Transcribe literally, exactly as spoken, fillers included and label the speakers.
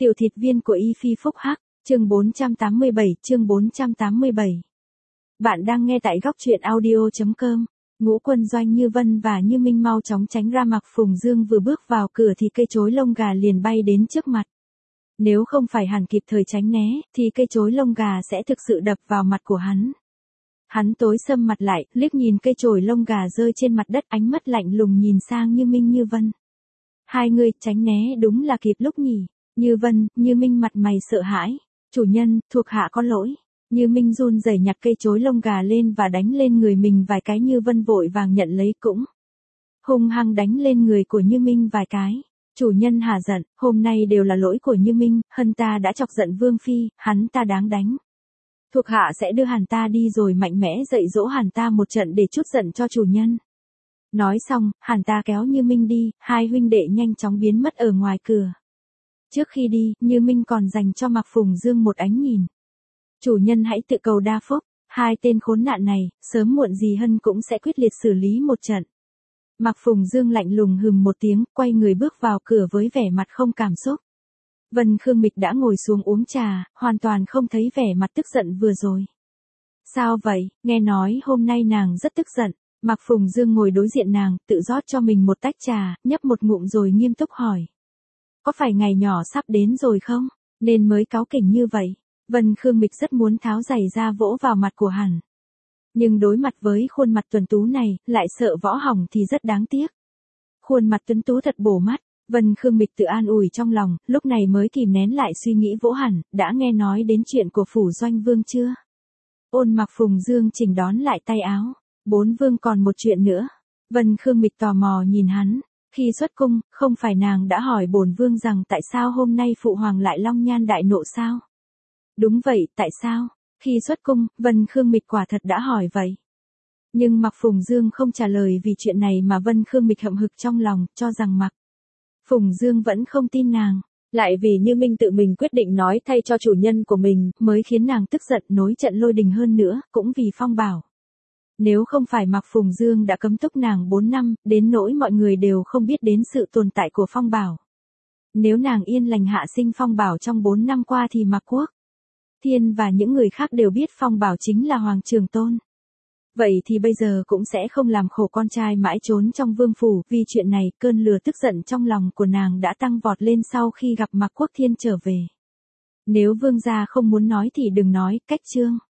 Speaker 1: Tiểu thịt viên của Y Phi Phúc Hắc, chương bốn trăm tám mươi bảy, chương bốn trăm tám mươi bảy. Bạn đang nghe tại góc truyện audio chấm com. Ngũ Quân Doanh Như Vân và Như Minh mau chóng tránh ra. Mạc Phùng Dương vừa bước vào cửa thì cây chối lông gà liền bay đến trước mặt. Nếu không phải hắn kịp thời tránh né, thì cây chối lông gà sẽ thực sự đập vào mặt của hắn. Hắn tối sầm mặt lại, liếc nhìn cây chổi lông gà rơi trên mặt đất, ánh mắt lạnh lùng nhìn sang Như Minh Như Vân. Hai người tránh né đúng là kịp lúc nhỉ. Như Vân, Như Minh mặt mày sợ hãi. Chủ nhân, thuộc hạ có lỗi. Như Minh run rẩy nhặt cây chối lông gà lên và đánh lên người mình vài cái. Như Vân vội vàng nhận lấy cũng hung hăng đánh lên người của Như Minh vài cái. Chủ nhân hà giận, hôm nay đều là lỗi của Như Minh, hân ta đã chọc giận Vương Phi, hắn ta đáng đánh. Thuộc hạ sẽ đưa hắn ta đi rồi mạnh mẽ dạy dỗ hắn ta một trận để trút giận cho chủ nhân. Nói xong, hắn ta kéo Như Minh đi, hai huynh đệ nhanh chóng biến mất ở ngoài cửa. Trước khi đi, Như Minh còn dành cho Mạc Phùng Dương một ánh nhìn. Chủ nhân hãy tự cầu đa phúc, hai tên khốn nạn này, sớm muộn gì Hân cũng sẽ quyết liệt xử lý một trận. Mạc Phùng Dương lạnh lùng hừm một tiếng, quay người bước vào cửa với vẻ mặt không cảm xúc. Vân Khương Mịch đã ngồi xuống uống trà, hoàn toàn không thấy vẻ mặt tức giận vừa rồi. Sao vậy, nghe nói hôm nay nàng rất tức giận. Mạc Phùng Dương ngồi đối diện nàng, tự rót cho mình một tách trà, nhấp một ngụm rồi nghiêm túc hỏi. Có phải ngày nhỏ sắp đến rồi không, nên mới cáu kỉnh như vậy? Vân Khương Mịch rất muốn tháo giày ra vỗ vào mặt của hắn. Nhưng đối mặt với khuôn mặt tuấn tú này, lại sợ võ hỏng thì rất đáng tiếc. Khuôn mặt tuấn tú thật bổ mắt, Vân Khương Mịch tự an ủi trong lòng, lúc này mới kìm nén lại suy nghĩ vỗ hẳn, đã nghe nói đến chuyện của phủ Doanh Vương chưa? Ôn Mạc Phùng Dương chỉnh đón lại tay áo. Bốn vương còn một chuyện nữa. Vân Khương Mịch tò mò nhìn hắn. Khi xuất cung, không phải nàng đã hỏi bổn vương rằng tại sao hôm nay phụ hoàng lại long nhan đại nộ sao? Đúng vậy, tại sao? Khi xuất cung, Vân Khương Mịch quả thật đã hỏi vậy. Nhưng Mạc Phùng Dương không trả lời vì chuyện này mà Vân Khương Mịch hậm hực trong lòng, cho rằng Mạc Phùng Dương vẫn không tin nàng. Lại vì Như Minh tự mình quyết định nói thay cho chủ nhân của mình, mới khiến nàng tức giận nối trận lôi đình hơn nữa, cũng vì Phong Bảo. Nếu không phải Mạc Phùng Dương đã cấm túc nàng bốn năm, đến nỗi mọi người đều không biết đến sự tồn tại của Phong Bảo. Nếu nàng yên lành hạ sinh Phong Bảo trong bốn năm qua thì Mạc Quốc Thiên và những người khác đều biết Phong Bảo chính là Hoàng Trường Tôn. Vậy thì bây giờ cũng sẽ không làm khổ con trai mãi trốn trong vương phủ. Vì chuyện này, cơn lửa tức giận trong lòng của nàng đã tăng vọt lên sau khi gặp Mạc Quốc Thiên trở về. Nếu vương gia không muốn nói thì đừng nói, cách chương.